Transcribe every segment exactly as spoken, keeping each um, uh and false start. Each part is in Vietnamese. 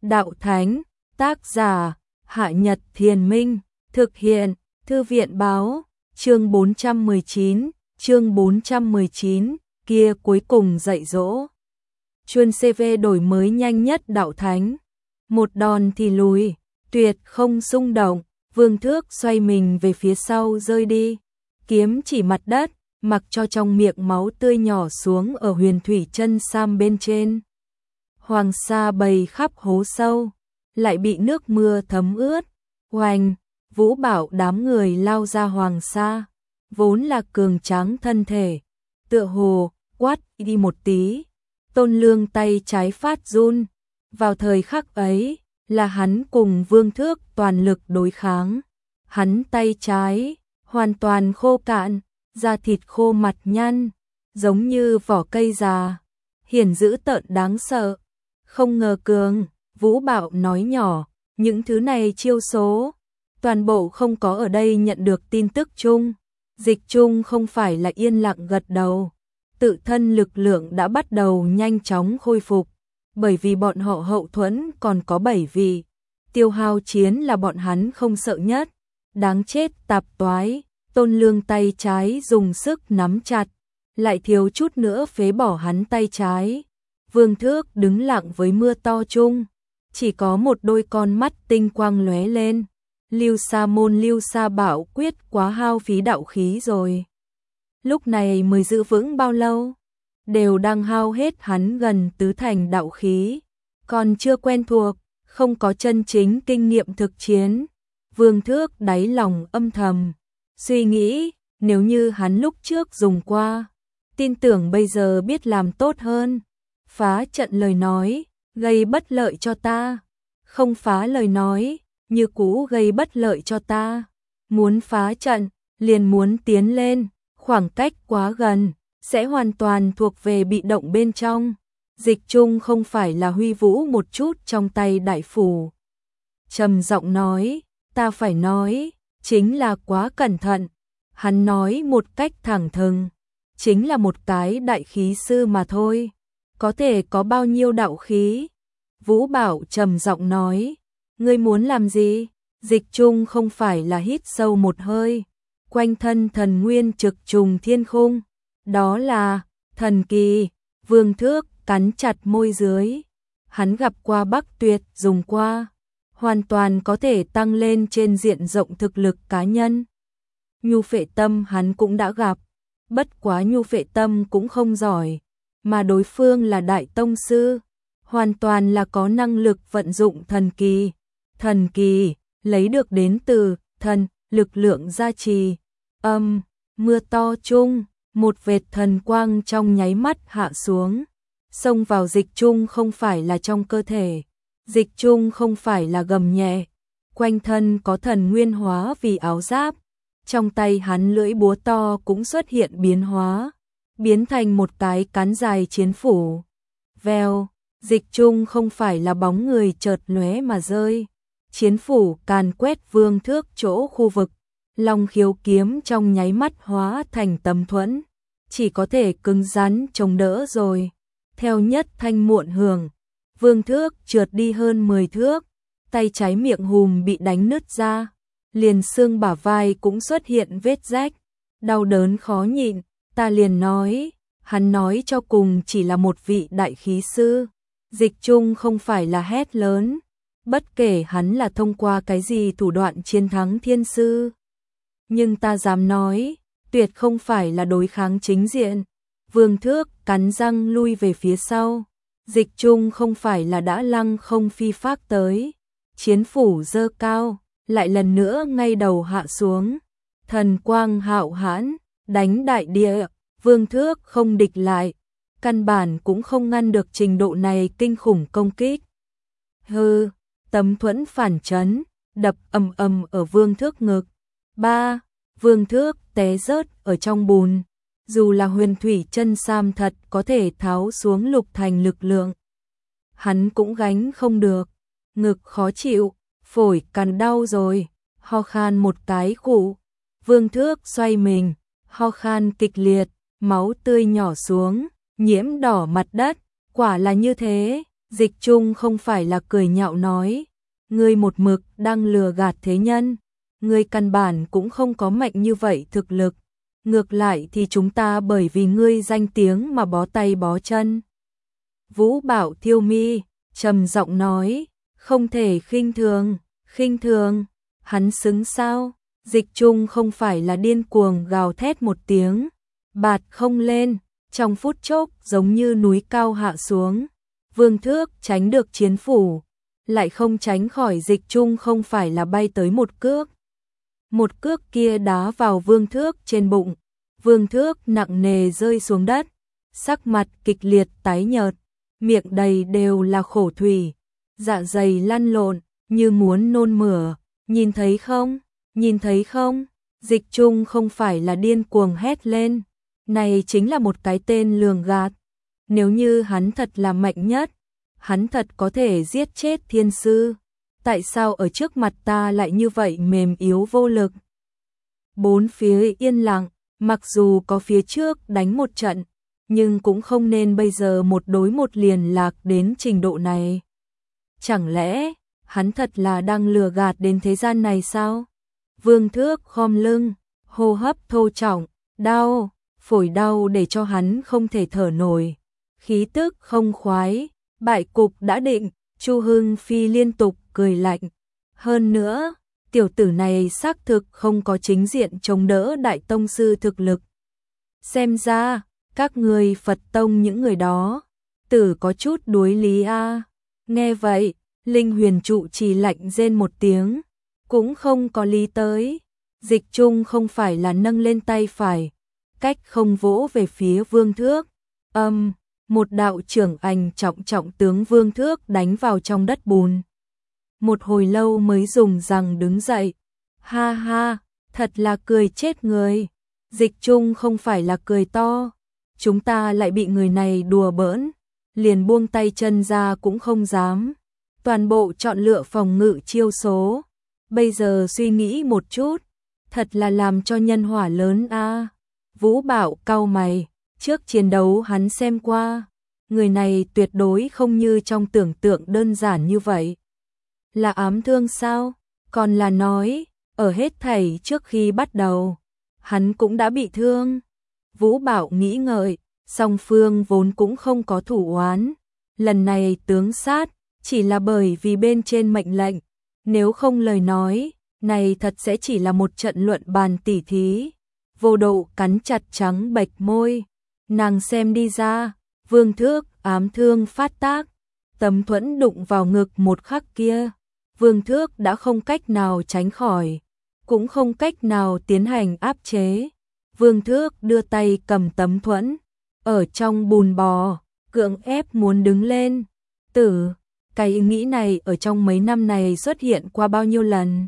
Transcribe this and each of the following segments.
Đạo Thánh, tác giả, Hạ Nhật Thiền Minh, thực hiện, Thư viện báo, chương bốn trăm mười chín, chương bốn trăm mười chín, kia cuối cùng dạy dỗ. Chuyên xê vê đổi mới nhanh nhất Đạo Thánh. Một đòn thì lùi, tuyệt không xung động, Vương Thước xoay mình về phía sau rơi đi. Kiếm chỉ mặt đất, mặc cho trong miệng máu tươi nhỏ xuống ở huyền thủy chân sam bên trên. Hoàng sa bầy khắp hố sâu, lại bị nước mưa thấm ướt. Oanh, Vũ Bảo đám người lao ra hoàng sa, vốn là cường tráng thân thể, tựa hồ quát đi một tí. Tôn Lương tay trái phát run, vào thời khắc ấy là hắn cùng Vương Thước toàn lực đối kháng. Hắn tay trái hoàn toàn khô cạn, da thịt khô mặt nhăn, giống như vỏ cây già, hiển dữ tợn đáng sợ. Không ngờ cường, Vũ Bảo nói nhỏ, những thứ này chiêu số, toàn bộ không có ở đây nhận được tin tức chung. Dịch chung không phải là yên lặng gật đầu, tự thân lực lượng đã bắt đầu nhanh chóng khôi phục, bởi vì bọn họ hậu thuẫn còn có bảy vị. Tiêu hao chiến là bọn hắn không sợ nhất, đáng chết tạp toái. Tôn Lương tay trái dùng sức nắm chặt, lại thiếu chút nữa phế bỏ hắn tay trái. Vương Thước đứng lặng với mưa to chung, chỉ có một đôi con mắt tinh quang lóe lên. Lưu Sa môn Lưu Sa bảo quyết quá hao phí đạo khí rồi. Lúc này mới giữ vững bao lâu, đều đang hao hết hắn gần tứ thành đạo khí, còn chưa quen thuộc, không có chân chính kinh nghiệm thực chiến. Vương Thước đáy lòng âm thầm suy nghĩ, nếu như hắn lúc trước dùng qua, tin tưởng bây giờ biết làm tốt hơn. Phá trận lời nói, gây bất lợi cho ta, không phá lời nói, như cũ gây bất lợi cho ta. Muốn phá trận, liền muốn tiến lên, khoảng cách quá gần, sẽ hoàn toàn thuộc về bị động bên trong. Dịch chung không phải là huy vũ một chút trong tay đại phủ. Trầm giọng nói, ta phải nói, chính là quá cẩn thận. Hắn nói một cách thẳng thừng, chính là một cái đại khí sư mà thôi, có thể có bao nhiêu đạo khí. Vũ Bảo trầm giọng nói, ngươi muốn làm gì? Dịch chung không phải là hít sâu một hơi, quanh thân thần nguyên trực trùng thiên khung, đó là thần kỳ. Vương Thước cắn chặt môi dưới, hắn gặp qua Bắc Tuyệt dùng qua, hoàn toàn có thể tăng lên trên diện rộng thực lực cá nhân. Nhu Phệ Tâm hắn cũng đã gặp, bất quá Nhu Phệ Tâm cũng không giỏi, mà đối phương là đại tông sư, hoàn toàn là có năng lực vận dụng thần kỳ. Thần kỳ lấy được đến từ thần, lực lượng gia trì. Âm, mưa to chung, một vệt thần quang trong nháy mắt hạ xuống, xông vào dịch chung không phải là trong cơ thể. Dịch chung không phải là gầm nhẹ, quanh thân có thần nguyên hóa vì áo giáp, trong tay hắn lưỡi búa to cũng xuất hiện biến hóa, biến thành một cái cán dài chiến phủ. Vèo, dịch chung không phải là bóng người chợt lóe mà rơi, chiến phủ càn quét Vương Thước chỗ khu vực, Long Khiếu kiếm trong nháy mắt hóa thành tấm thuẫn, chỉ có thể cứng rắn chống đỡ rồi. Theo nhất thanh muộn hưởng, Vương Thước trượt đi hơn mười thước, tay trái miệng hùm bị đánh nứt ra, liền xương bả vai cũng xuất hiện vết rách, đau đớn khó nhịn. Ta liền nói, hắn nói cho cùng chỉ là một vị đại khí sư. Dịch chung không phải là hét lớn, bất kể hắn là thông qua cái gì thủ đoạn chiến thắng thiên sư, nhưng ta dám nói, tuyệt không phải là đối kháng chính diện. Vương Thước cắn răng lui về phía sau, dịch chung không phải là đã lăng không phi phác tới, chiến phủ dơ cao, lại lần nữa ngay đầu hạ xuống, thần quang hạo hãn, đánh đại địa. Vương Thước không địch lại, căn bản cũng không ngăn được trình độ này kinh khủng công kích. Hừ, tấm thuẫn phản chấn, đập ầm ầm ở Vương Thước ngực. Ba, Vương Thước té rớt ở trong bùn. Dù là huyền thủy chân sam thật có thể tháo xuống lục thành lực lượng, hắn cũng gánh không được, ngực khó chịu, phổi cằn đau rồi, ho khan một cái khụ. Vương Thước xoay mình, ho khan kịch liệt, máu tươi nhỏ xuống, nhiễm đỏ mặt đất. Quả là như thế, Dịch Trung không phải là cười nhạo nói, ngươi một mực đang lừa gạt thế nhân, ngươi căn bản cũng không có mạnh như vậy thực lực, ngược lại thì chúng ta bởi vì ngươi danh tiếng mà bó tay bó chân. Vũ Bảo thiêu mi, trầm giọng nói, không thể khinh thường, khinh thường, hắn xứng sao? Dịch Trung không phải là điên cuồng gào thét một tiếng, bạt không lên, trong phút chốc giống như núi cao hạ xuống. Vương Thước tránh được chiến phủ, lại không tránh khỏi Dịch Trung không phải là bay tới một cước. Một cước kia đá vào Vương Thước trên bụng, Vương Thước nặng nề rơi xuống đất, sắc mặt kịch liệt tái nhợt, miệng đầy đều là khổ thủy, dạ dày lăn lộn, như muốn nôn mửa, nhìn thấy không, nhìn thấy không, Dịch Trung không phải là điên cuồng hét lên, này chính là một cái tên lường gạt, nếu như hắn thật là mạnh nhất, hắn thật có thể giết chết thiên sư, tại sao ở trước mặt ta lại như vậy mềm yếu vô lực. Bốn phía yên lặng, mặc dù có phía trước đánh một trận, nhưng cũng không nên bây giờ một đối một liền lạc đến trình độ này. Chẳng lẽ, hắn thật là đang lừa gạt đến thế gian này sao? Vương Thước khom lưng, hô hấp thô trọng, đau, phổi đau để cho hắn không thể thở nổi. Khí tức không khoái, bại cục đã định, Chu Hưng Phi liên tục cười lạnh. Hơn nữa, tiểu tử này xác thực không có chính diện chống đỡ đại tông sư thực lực. Xem ra, các người Phật tông những người đó, tử có chút đuối lý a. Nghe vậy, Linh Huyền trụ trì lạnh rên một tiếng, cũng không có lý tới. Dịch Trung không phải là nâng lên tay phải, cách không vỗ về phía Vương Thước. Âm, um, một đạo trưởng ảnh trọng trọng tướng Vương Thước đánh vào trong đất bùn. Một hồi lâu mới dùng rằng đứng dậy. Ha ha, thật là cười chết người. Dịch Trung không phải là cười to. Chúng ta lại bị người này đùa bỡn, liền buông tay chân ra cũng không dám. Toàn bộ chọn lựa phòng ngự chiêu số. Bây giờ suy nghĩ một chút, thật là làm cho nhân hỏa lớn a. À. Vũ Bảo cau mày, trước chiến đấu hắn xem qua, người này tuyệt đối không như trong tưởng tượng đơn giản như vậy. Là ám thương sao? Còn là nói, ở hết thảy trước khi bắt đầu, hắn cũng đã bị thương. Vũ Bảo nghĩ ngợi, song phương vốn cũng không có thủ oán. Lần này tướng sát, chỉ là bởi vì bên trên mệnh lệnh. Nếu không lời nói, này thật sẽ chỉ là một trận luận bàn tỉ thí. Vô Độ cắn chặt trắng bệch môi. Nàng xem đi ra, Vương Thước ám thương phát tác. Tấm thuẫn đụng vào ngực một khắc kia. Vương Thước đã không cách nào tránh khỏi, cũng không cách nào tiến hành áp chế. Vương Thước đưa tay cầm tấm thuẫn, ở trong bùn bò, cưỡng ép muốn đứng lên. Tử, cái ý nghĩ này ở trong mấy năm này xuất hiện qua bao nhiêu lần.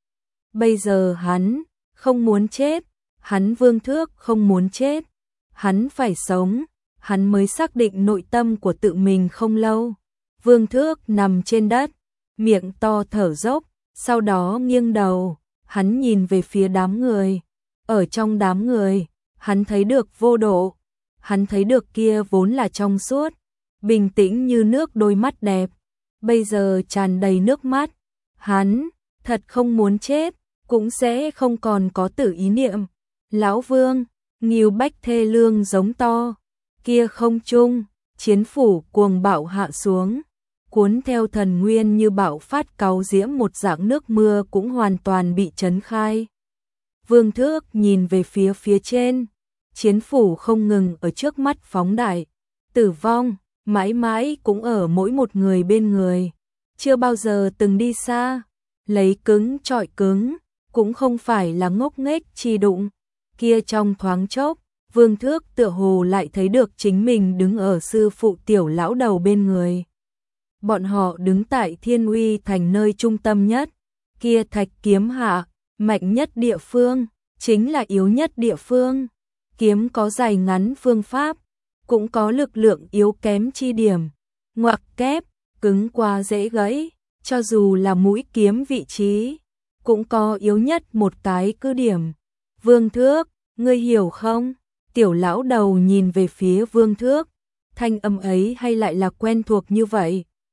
Bây giờ hắn không muốn chết, hắn Vương Thước không muốn chết, hắn phải sống, hắn mới xác định nội tâm của tự mình không lâu. Vương Thước nằm trên đất, miệng to thở dốc, sau đó nghiêng đầu, hắn nhìn về phía đám người. Ở trong đám người, hắn thấy được Vô Độ, hắn thấy được kia vốn là trong suốt, bình tĩnh như nước đôi mắt đẹp, bây giờ tràn đầy nước mắt. Hắn thật không muốn chết, cũng sẽ không còn có tử ý niệm. Lão Vương, Ngưu Bách thê lương giống to, kia không trung, chiến phủ cuồng bạo hạ xuống, cuốn theo thần nguyên như bạo phát cáu diễm, một dạng nước mưa cũng hoàn toàn bị trấn khai. Vương Thước nhìn về phía phía trên, chiến phủ không ngừng ở trước mắt phóng đại, tử vong mãi mãi cũng ở mỗi một người bên người, chưa bao giờ từng đi xa, lấy cứng trọi cứng, cũng không phải là ngốc nghếch chi đụng. Kia trong thoáng chốc, Vương Thước tựa hồ lại thấy được chính mình đứng ở sư phụ Tiểu lão đầu bên người. Bọn họ đứng tại Thiên Uy thành nơi trung tâm nhất, kia thạch kiếm hạ, mạnh nhất địa phương, chính là yếu nhất địa phương. Kiếm có dài ngắn phương pháp, cũng có lực lượng yếu kém chi điểm, ngoặc kép, cứng qua dễ gãy, cho dù là mũi kiếm vị trí, cũng có yếu nhất một cái cứ điểm. Vương Thước, ngươi hiểu không? Tiểu lão đầu nhìn về phía Vương Thước, thanh âm ấy hay lại là quen thuộc như vậy.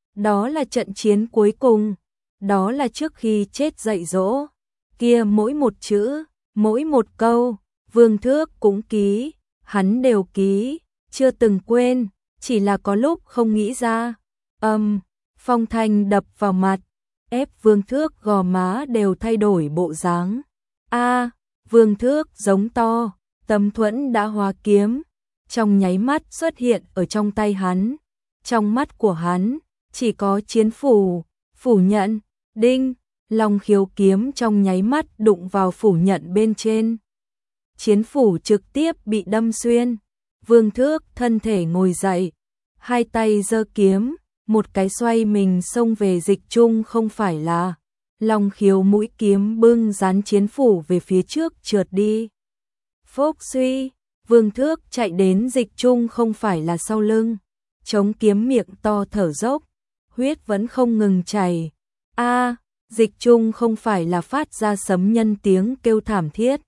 Đó là trận chiến cuối cùng, đó là trước khi chết dạy dỗ. Kia mỗi một chữ, mỗi một câu, Vương Thước cũng ký, hắn đều ký, chưa từng quên, chỉ là có lúc không nghĩ ra. Âm, um, phong thanh đập vào mặt, ép Vương Thước gò má đều thay đổi bộ dáng. A, à, Vương Thước giống to, Tấm thuẫn đã hóa kiếm, trong nháy mắt xuất hiện ở trong tay hắn. Trong mắt của hắn, chỉ có chiến phủ, phủ nhận, đinh, Long Khiếu kiếm trong nháy mắt đụng vào phủ nhận bên trên. Chiến phủ trực tiếp bị đâm xuyên, Vương Thước thân thể ngồi dậy, hai tay giơ kiếm, một cái xoay mình xông về Dịch Trung không phải là. Long Khiếu mũi kiếm bưng dán chiến phủ về phía trước trượt đi. Phốc suy, Vương Thước chạy đến Dịch Trung không phải là sau lưng, chống kiếm miệng to thở dốc, huyết vẫn không ngừng chảy. A, à, Dịch Trung không phải là phát ra sấm nhân tiếng kêu thảm thiết.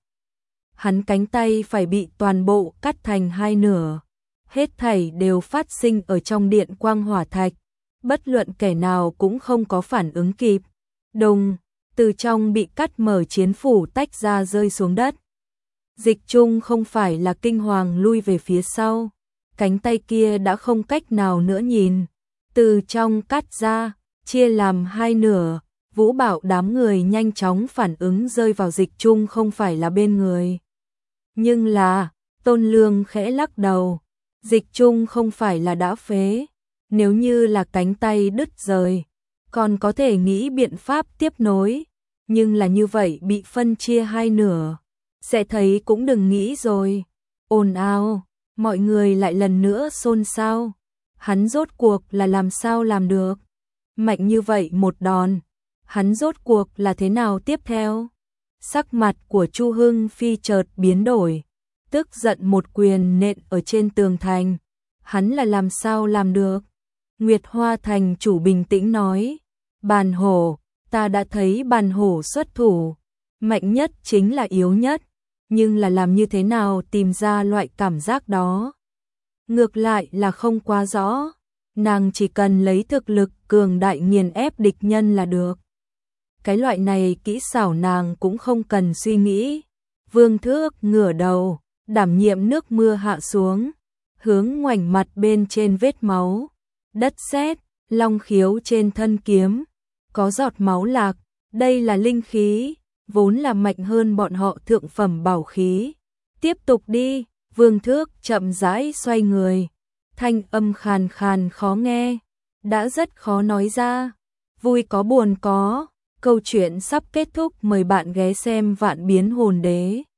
Hắn cánh tay phải bị toàn bộ cắt thành hai nửa, hết thảy đều phát sinh ở trong điện quang hỏa thạch, bất luận kẻ nào cũng không có phản ứng kịp. Đùng, từ trong bị cắt mở chiến phủ tách ra rơi xuống đất. Dịch Trung không phải là kinh hoàng lui về phía sau, cánh tay kia đã không cách nào nữa nhìn, từ trong cắt ra, chia làm hai nửa. Vũ Bảo đám người nhanh chóng phản ứng rơi vào Dịch Trung không phải là bên người. Nhưng là, Tôn Lương khẽ lắc đầu, Dịch Trung không phải là đã phế, nếu như là cánh tay đứt rời, còn có thể nghĩ biện pháp tiếp nối, nhưng là như vậy bị phân chia hai nửa, sẽ thấy cũng đừng nghĩ rồi. Ồn ào, mọi người lại lần nữa xôn xao, hắn rốt cuộc là làm sao làm được, mạnh như vậy một đòn, hắn rốt cuộc là thế nào tiếp theo? Sắc mặt của Chu Hưng Phi chợt biến đổi, tức giận một quyền nện ở trên tường thành, hắn là làm sao làm được? Nguyệt Hoa thành chủ bình tĩnh nói, Bàn Hổ, ta đã thấy Bàn Hổ xuất thủ, mạnh nhất chính là yếu nhất, nhưng là làm như thế nào tìm ra loại cảm giác đó? Ngược lại là không quá rõ, nàng chỉ cần lấy thực lực cường đại nghiền ép địch nhân là được. Cái loại này kỹ xảo nàng cũng không cần suy nghĩ. Vương Thước ngửa đầu, đảm nhiệm nước mưa hạ xuống, hướng ngoảnh mặt bên trên vết máu, đất sét, long khiếu trên thân kiếm, có giọt máu lạc, đây là linh khí, vốn là mạnh hơn bọn họ thượng phẩm bảo khí. Tiếp tục đi, Vương Thước chậm rãi xoay người, thanh âm khàn khàn khó nghe, đã rất khó nói ra, vui có buồn có. Câu chuyện sắp kết thúc, mời bạn ghé xem Vạn Biến Hồn Đế.